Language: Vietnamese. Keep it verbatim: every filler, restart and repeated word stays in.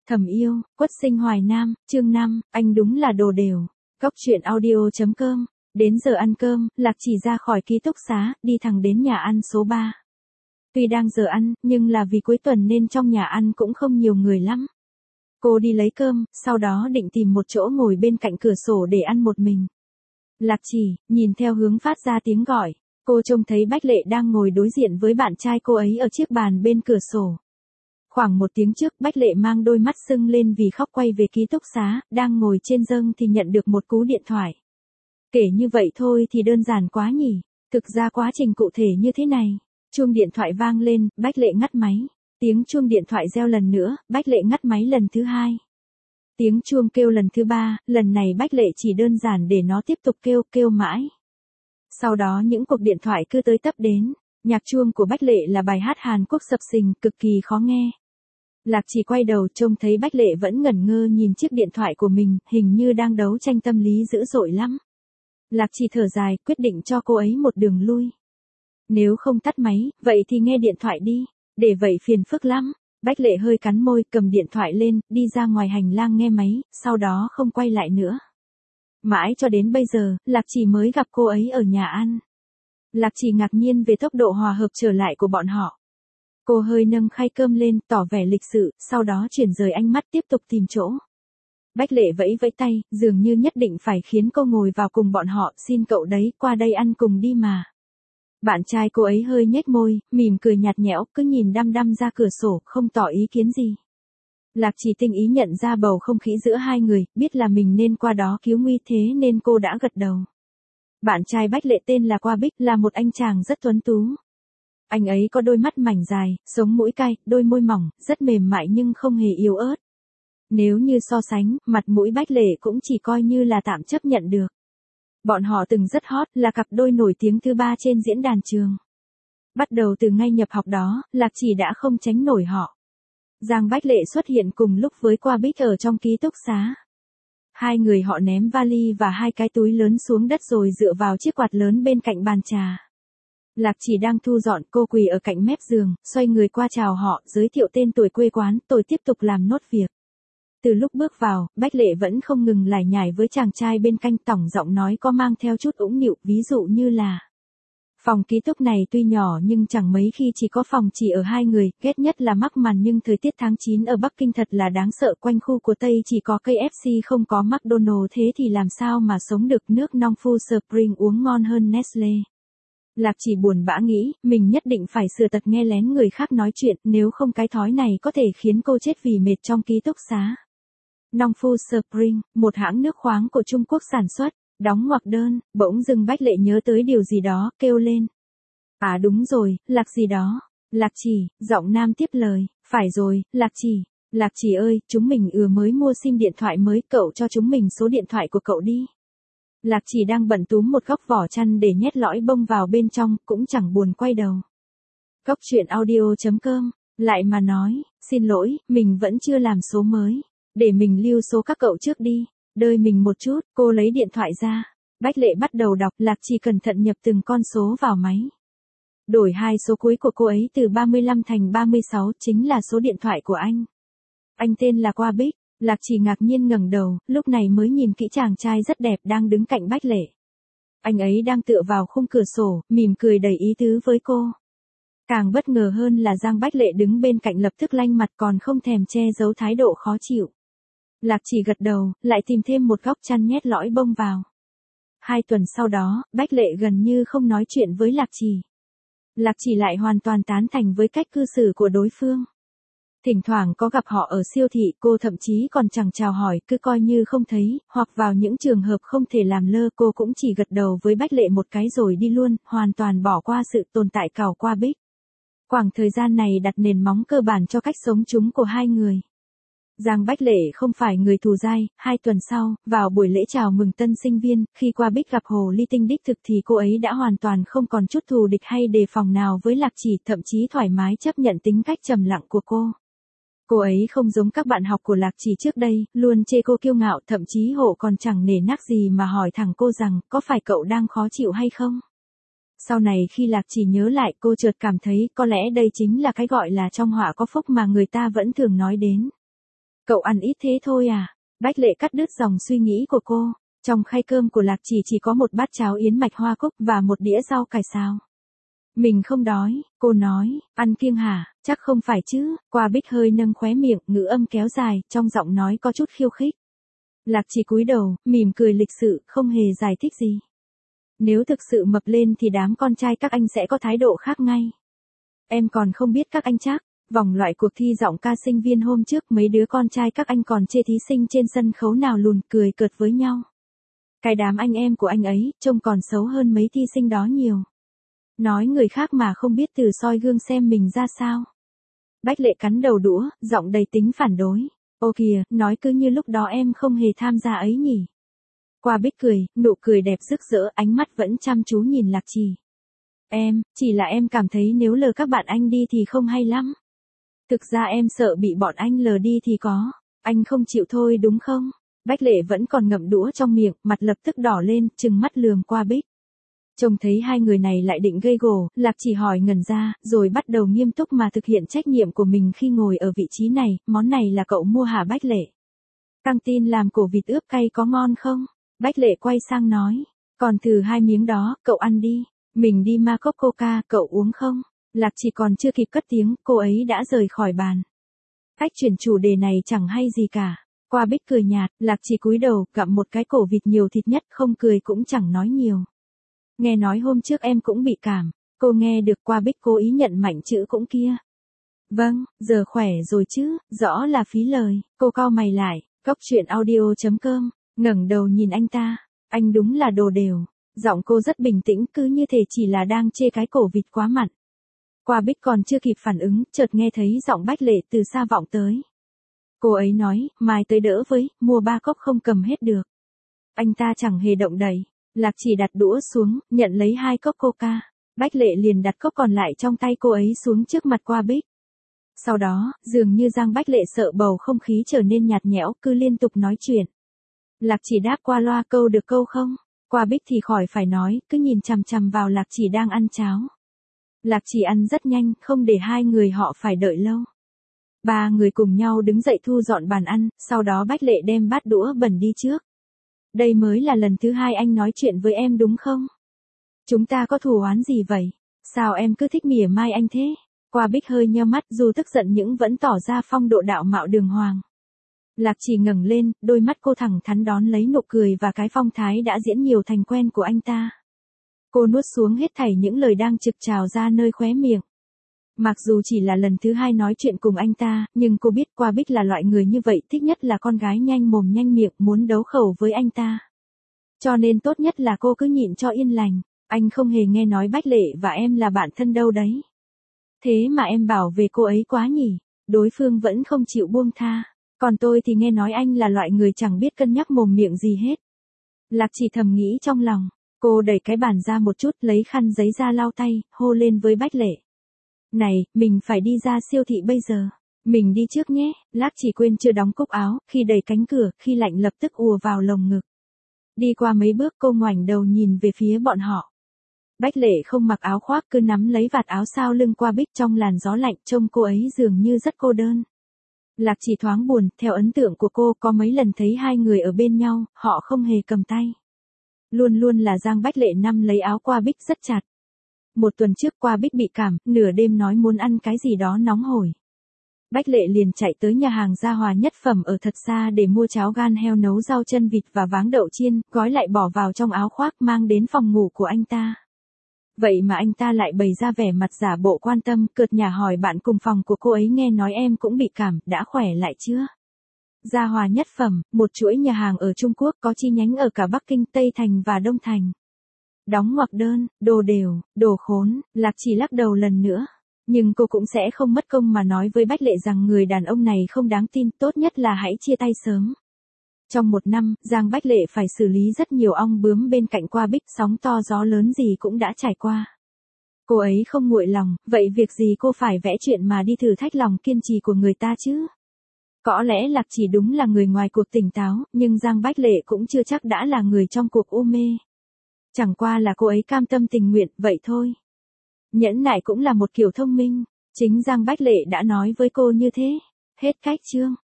Thầm yêu, Quất Sinh Hoài Nam, chương năm, anh đúng là đồ đều. Góc truyện audio.com. Đến giờ ăn cơm, Lạc Chỉ ra khỏi ký túc xá, đi thẳng đến nhà ăn số ba. Tuy đang giờ ăn, nhưng là vì cuối tuần nên trong nhà ăn cũng không nhiều người lắm. Cô đi lấy cơm, sau đó định tìm một chỗ ngồi bên cạnh cửa sổ để ăn một mình. Lạc Chỉ, nhìn theo hướng phát ra tiếng gọi, cô trông thấy Bách Lệ đang ngồi đối diện với bạn trai cô ấy ở chiếc bàn bên cửa sổ. Khoảng một tiếng trước, Bách Lệ mang đôi mắt sưng lên vì khóc quay về ký túc xá, đang ngồi trên giường thì nhận được một cú điện thoại. Kể như vậy thôi thì đơn giản quá nhỉ, thực ra quá trình cụ thể như thế này. Chuông điện thoại vang lên, Bách Lệ ngắt máy. Tiếng chuông điện thoại reo lần nữa, Bách Lệ ngắt máy lần thứ hai. Tiếng chuông kêu lần thứ ba, lần này Bách Lệ chỉ đơn giản để nó tiếp tục kêu, kêu mãi. Sau đó những cuộc điện thoại cứ tới tấp đến. Nhạc chuông của Bách Lệ là bài hát Hàn Quốc sập sình, cực kỳ khó nghe. Lạc Chỉ quay đầu trông thấy Bách Lệ vẫn ngẩn ngơ nhìn chiếc điện thoại của mình, hình như đang đấu tranh tâm lý dữ dội lắm. Lạc Chỉ thở dài, quyết định cho cô ấy một đường lui. Nếu không tắt máy, vậy thì nghe điện thoại đi, để vậy phiền phức lắm. Bách Lệ hơi cắn môi, cầm điện thoại lên, đi ra ngoài hành lang nghe máy, sau đó không quay lại nữa. Mãi cho đến bây giờ, Lạc Chỉ mới gặp cô ấy ở nhà ăn. Lạc Chỉ ngạc nhiên về tốc độ hòa hợp trở lại của bọn họ. Cô hơi nâng khay cơm lên, tỏ vẻ lịch sự, sau đó chuyển rời ánh mắt tiếp tục tìm chỗ. Bách Lệ vẫy vẫy tay, dường như nhất định phải khiến cô ngồi vào cùng bọn họ, xin cậu đấy, qua đây ăn cùng đi mà. Bạn trai cô ấy hơi nhếch môi, mỉm cười nhạt nhẽo, cứ nhìn đăm đăm ra cửa sổ, không tỏ ý kiến gì. Lạc Chỉ tinh ý nhận ra bầu không khí giữa hai người, biết là mình nên qua đó cứu nguy thế nên cô đã gật đầu. Bạn trai Bách Lệ tên là Qua Bích, là một anh chàng rất tuấn tú. Anh ấy có đôi mắt mảnh dài, sống mũi cay, đôi môi mỏng, rất mềm mại nhưng không hề yếu ớt. Nếu như so sánh, mặt mũi Bách Lệ cũng chỉ coi như là tạm chấp nhận được. Bọn họ từng rất hot, là cặp đôi nổi tiếng thứ ba trên diễn đàn trường. Bắt đầu từ ngay nhập học đó, Lạc Chỉ đã không tránh nổi họ. Giang Bách Lệ xuất hiện cùng lúc với Qua Bích ở trong ký túc xá. Hai người họ ném vali và hai cái túi lớn xuống đất rồi dựa vào chiếc quạt lớn bên cạnh bàn trà. Lạc Chỉ đang thu dọn, cô quỳ ở cạnh mép giường, xoay người qua chào họ, giới thiệu tên tuổi quê quán, tôi tiếp tục làm nốt việc. Từ lúc bước vào, Bách Lệ vẫn không ngừng lải nhải với chàng trai bên cạnh, tỏng giọng nói có mang theo chút ũng nịu, ví dụ như là: phòng ký túc này tuy nhỏ nhưng chẳng mấy khi chỉ có phòng chỉ ở hai người, ghét nhất là mắc màn nhưng thời tiết tháng chín ở Bắc Kinh thật là đáng sợ, quanh khu của Tây chỉ có ca ép xê không có McDonald's, thế thì làm sao mà sống được, nước Nongfu Spring uống ngon hơn Nestle. Lạc Chỉ buồn bã nghĩ, mình nhất định phải sửa tật nghe lén người khác nói chuyện, nếu không cái thói này có thể khiến cô chết vì mệt trong ký túc xá. Nongfu Spring, một hãng nước khoáng của Trung Quốc sản xuất, đóng ngoặc đơn, bỗng dưng Bách Lệ nhớ tới điều gì đó, kêu lên. À đúng rồi, Lạc gì đó. Lạc Chỉ, giọng nam tiếp lời, phải rồi, Lạc Chỉ. Lạc Chỉ ơi, chúng mình vừa mới mua sim điện thoại mới, cậu cho chúng mình số điện thoại của cậu đi. Lạc Chỉ đang bận túm một góc vỏ chăn để nhét lõi bông vào bên trong, cũng chẳng buồn quay đầu. Góc truyện audio.com, lại mà nói, xin lỗi, mình vẫn chưa làm số mới. Để mình lưu số các cậu trước đi, đợi mình một chút, cô lấy điện thoại ra. Bách Lệ bắt đầu đọc, Lạc Chỉ cẩn thận nhập từng con số vào máy. Đổi hai số cuối của cô ấy từ ba mươi lăm thành ba mươi sáu, chính là số điện thoại của anh. Anh tên là Qua Bích. Lạc Chỉ ngạc nhiên ngẩng đầu, lúc này mới nhìn kỹ chàng trai rất đẹp đang đứng cạnh Bách Lệ. Anh ấy đang tựa vào khung cửa sổ, mỉm cười đầy ý tứ với cô. Càng bất ngờ hơn là Giang Bách Lệ đứng bên cạnh lập tức lanh mặt, còn không thèm che giấu thái độ khó chịu. Lạc Chỉ gật đầu, lại tìm thêm một góc chăn nhét lõi bông vào. Hai tuần sau đó, Bách Lệ gần như không nói chuyện với Lạc Chỉ. Lạc Chỉ lại hoàn toàn tán thành với cách cư xử của đối phương. Thỉnh thoảng có gặp họ ở siêu thị, cô thậm chí còn chẳng chào hỏi, cứ coi như không thấy, hoặc vào những trường hợp không thể làm lơ, cô cũng chỉ gật đầu với Bách Lệ một cái rồi đi luôn, hoàn toàn bỏ qua sự tồn tại của Qua Bích. Khoảng thời gian này đặt nền móng cơ bản cho cách sống chung của hai người. Giang Bách Lệ không phải người thù dai, hai tuần sau, vào buổi lễ chào mừng tân sinh viên, khi Qua Bích gặp Hồ Ly Tinh đích thực thì cô ấy đã hoàn toàn không còn chút thù địch hay đề phòng nào với Lạc Chỉ, thậm chí thoải mái chấp nhận tính cách trầm lặng của cô. Cô ấy không giống các bạn học của Lạc Chỉ trước đây, luôn chê cô kiêu ngạo, thậm chí Hộ còn chẳng nể nang gì mà hỏi thẳng cô rằng, có phải cậu đang khó chịu hay không? Sau này khi Lạc Chỉ nhớ lại, cô chợt cảm thấy có lẽ đây chính là cái gọi là trong họa có phúc mà người ta vẫn thường nói đến. Cậu ăn ít thế thôi à? Bách Lệ cắt đứt dòng suy nghĩ của cô. Trong khay cơm của Lạc Chỉ chỉ có một bát cháo yến mạch hoa cúc và một đĩa rau cải xào. Mình không đói, cô nói, ăn kiêng hả, chắc không phải chứ. Qua Bích hơi nâng khóe miệng, ngữ âm kéo dài, trong giọng nói có chút khiêu khích. Lạc Chỉ cúi đầu, mỉm cười lịch sự, không hề giải thích gì. Nếu thực sự mập lên thì đám con trai các anh sẽ có thái độ khác ngay. Em còn không biết các anh chắc. Vòng loại cuộc thi giọng ca sinh viên hôm trước mấy đứa con trai các anh còn chê thí sinh trên sân khấu nào lùn cười cợt với nhau. Cái đám anh em của anh ấy trông còn xấu hơn mấy thi sinh đó nhiều. Nói người khác mà không biết từ soi gương xem mình ra sao. Bách Lệ cắn đầu đũa, giọng đầy tính phản đối. Ô kìa, nói cứ như lúc đó em không hề tham gia ấy nhỉ. Qua Bích cười, nụ cười đẹp rực rỡ, ánh mắt vẫn chăm chú nhìn Lạc Chỉ. Em, chỉ là em cảm thấy nếu lờ các bạn anh đi thì không hay lắm. Thực ra em sợ bị bọn anh lờ đi thì có. Anh không chịu thôi đúng không? Bách Lệ vẫn còn ngậm đũa trong miệng, mặt lập tức đỏ lên, trừng mắt lườm Qua Bích. Trông thấy hai người này lại định gây gổ, Lạc Chỉ hỏi ngẩn ra, rồi bắt đầu nghiêm túc mà thực hiện trách nhiệm của mình khi ngồi ở vị trí này. Món này là cậu mua hả Bách Lệ? Căng tin làm cổ vịt ướp cay có ngon không? Bách Lệ quay sang nói. Còn thử hai miếng đó, cậu ăn đi. Mình đi ma cốc coca, cậu uống không? Lạc Chỉ còn chưa kịp cất tiếng, cô ấy đã rời khỏi bàn. Cách chuyển chủ đề này chẳng hay gì cả. Qua Bích cười nhạt, Lạc Chỉ cúi đầu, gặm một cái cổ vịt nhiều thịt nhất, không cười cũng chẳng nói nhiều. Nghe nói hôm trước em cũng bị cảm. Cô nghe được Qua Bích cố ý nhận mạnh chữ cũng kia. Vâng, giờ khỏe rồi chứ, rõ là phí lời. Cô cau mày lại, cốc truyện audio chấm com, ngẩng đầu nhìn anh ta. Anh đúng là đồ đều. Giọng cô rất bình tĩnh, cứ như thể chỉ là đang chê cái cổ vịt quá mặn. Qua Bích còn chưa kịp phản ứng, chợt nghe thấy giọng Bách Lệ từ xa vọng tới. Cô ấy nói, mai tới đỡ với, mua ba cốc không cầm hết được. Anh ta chẳng hề động đậy. Lạc Chỉ đặt đũa xuống, nhận lấy hai cốc coca. Bách Lệ liền đặt cốc còn lại trong tay cô ấy xuống trước mặt Qua Bích. Sau đó, dường như Giang Bách Lệ sợ bầu không khí trở nên nhạt nhẽo, cứ liên tục nói chuyện. Lạc Chỉ đáp qua loa câu được câu không. Qua Bích thì khỏi phải nói, cứ nhìn chằm chằm vào Lạc Chỉ đang ăn cháo. Lạc Chỉ ăn rất nhanh, không để hai người họ phải đợi lâu. Ba người cùng nhau đứng dậy thu dọn bàn ăn, sau đó Bách Lệ đem bát đũa bẩn đi trước. Đây mới là lần thứ hai anh nói chuyện với em đúng không? Chúng ta có thù oán gì vậy? Sao em cứ thích mỉa mai anh thế? Qua Bích hơi nheo mắt, dù tức giận nhưng vẫn tỏ ra phong độ đạo mạo đường hoàng. Lạc Chỉ ngẩng lên, đôi mắt cô thẳng thắn đón lấy nụ cười và cái phong thái đã diễn nhiều thành quen của anh ta. Cô nuốt xuống hết thảy những lời đang trực trào ra nơi khóe miệng. Mặc dù chỉ là lần thứ hai nói chuyện cùng anh ta, nhưng cô biết Qua Bích là loại người như vậy, thích nhất là con gái nhanh mồm nhanh miệng, muốn đấu khẩu với anh ta. Cho nên tốt nhất là cô cứ nhịn cho yên lành. Anh không hề nghe nói Bách Lệ và em là bạn thân đâu đấy. Thế mà em bảo về cô ấy quá nhỉ, đối phương vẫn không chịu buông tha. Còn tôi thì nghe nói anh là loại người chẳng biết cân nhắc mồm miệng gì hết. Lạc Chỉ thầm nghĩ trong lòng. Cô đẩy cái bàn ra một chút, lấy khăn giấy ra lau tay, hô lên với Bách Lệ. Này, mình phải đi ra siêu thị bây giờ. Mình đi trước nhé. Lạc Chỉ quên chưa đóng cúc áo, khi đẩy cánh cửa, khi lạnh lập tức ùa vào lồng ngực. Đi qua mấy bước cô ngoảnh đầu nhìn về phía bọn họ. Bách Lệ không mặc áo khoác, cứ nắm lấy vạt áo sau lưng Qua Bích trong làn gió lạnh, trông cô ấy dường như rất cô đơn. Lạc Chỉ thoáng buồn, theo ấn tượng của cô có mấy lần thấy hai người ở bên nhau, họ không hề cầm tay. Luôn luôn là Giang Bách Lệ nắm lấy áo Qua Bích rất chặt. Một tuần trước Qua Bích bị cảm, nửa đêm nói muốn ăn cái gì đó nóng hổi. Bách Lệ liền chạy tới nhà hàng Gia Hòa Nhất Phẩm ở thật xa để mua cháo gan heo nấu rau chân vịt và váng đậu chiên, gói lại bỏ vào trong áo khoác mang đến phòng ngủ của anh ta. Vậy mà anh ta lại bày ra vẻ mặt giả bộ quan tâm, cợt nhả hỏi bạn cùng phòng của cô ấy nghe nói em cũng bị cảm, đã khỏe lại chưa? Gia Hòa Nhất Phẩm, một chuỗi nhà hàng ở Trung Quốc có chi nhánh ở cả Bắc Kinh, Tây Thành và Đông Thành. Đóng ngoặc đơn, đồ đều, đồ khốn, Lạc Chỉ lắc đầu lần nữa. Nhưng cô cũng sẽ không mất công mà nói với Bách Lệ rằng người đàn ông này không đáng tin, tốt nhất là hãy chia tay sớm. Trong một năm, Giang Bách Lệ phải xử lý rất nhiều ong bướm bên cạnh Qua Bích, sóng to gió lớn gì cũng đã trải qua. Cô ấy không nguội lòng, vậy việc gì cô phải vẽ chuyện mà đi thử thách lòng kiên trì của người ta chứ? Có lẽ Lạc Chỉ đúng là người ngoài cuộc tỉnh táo, nhưng Giang Bách Lệ cũng chưa chắc đã là người trong cuộc u mê. Chẳng qua là cô ấy cam tâm tình nguyện, vậy thôi. Nhẫn nại cũng là một kiểu thông minh, chính Giang Bách Lệ đã nói với cô như thế. Hết cách chương.